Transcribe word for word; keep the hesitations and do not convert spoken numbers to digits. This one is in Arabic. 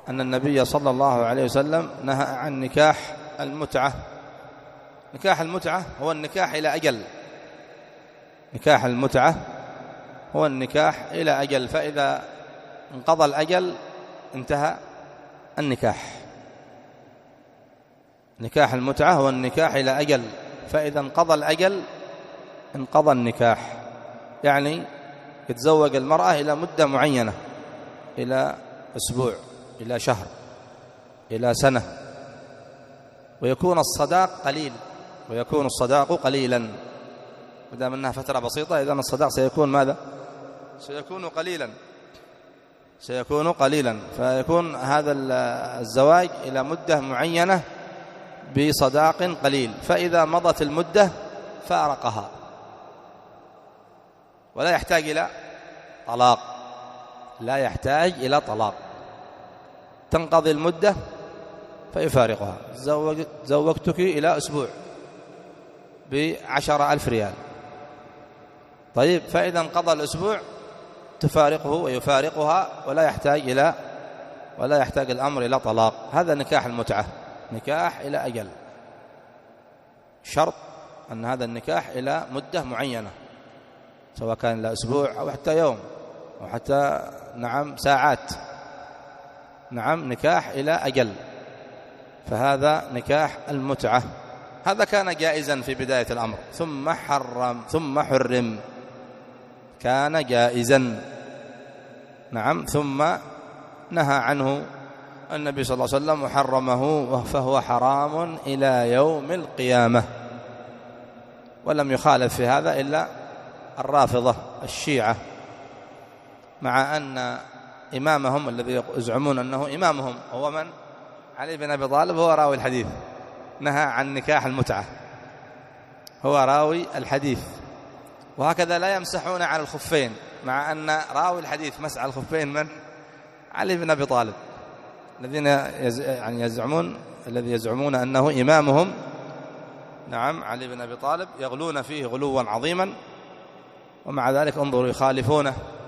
أن النبي صلى الله عليه وسلم نهى عن نكاح المتعة. نكاح المتعة هو النكاح إلى أجل. نكاح المتعة هو النكاح إلى أجل، فإذا انقضى الأجل انتهى النكاح. نكاح المتعة هو النكاح إلى أجل، فإذا انقضى الأجل انقضى النكاح. يعني يتزوج المرأة إلى مدة معينة، إلى أسبوع، إلى شهر، إلى سنة، ويكون الصداق قليل، ويكون الصداق قليلا. ما دام أنها فترة بسيطة إذن الصداق سيكون ماذا؟ سيكون قليلا، سيكون قليلا. فيكون هذا الزواج إلى مدة معينة بصداق قليل، فإذا مضت المدة فارقها، ولا يحتاج إلى طلاق، لا يحتاج إلى طلاق. تنقضي المدة فيفارقها. زوجتك إلى أسبوع بعشر ألف ريال، طيب، فإذا انقضى الأسبوع تفارقه ويفارقها، ولا يحتاج إلى ولا يحتاج الأمر إلى طلاق. هذا نكاح المتعة، نكاح إلى أجل. شرط أن هذا النكاح إلى مدة معينة، سواء كان إلى أسبوع أو حتى يوم أو حتى نعم ساعات. نعم، نكاح إلى أجل، فهذا نكاح المتعة. هذا كان جائزا في بداية الأمر، ثم حرم ثم حرم. كان جائزا، نعم، ثم نهى عنه النبي صلى الله عليه وسلم وحرمه، فهو حرام إلى يوم القيامة. ولم يخالف في هذا إلا الرافضة الشيعة، مع أن إمامهم الذي يزعمون أنه إمامهم هو من؟ علي بن أبي طالب، هو راوي الحديث، نهى عن نكاح المتعة، هو راوي الحديث. وهكذا لا يمسحون على الخفين، مع أن راوي الحديث مسح الخفين من؟ علي بن أبي طالب، الذين يعني يزعمون الذي يزعمون أنه إمامهم، نعم، علي بن أبي طالب، يغلون فيه غلوا عظيما، ومع ذلك انظروا يخالفونه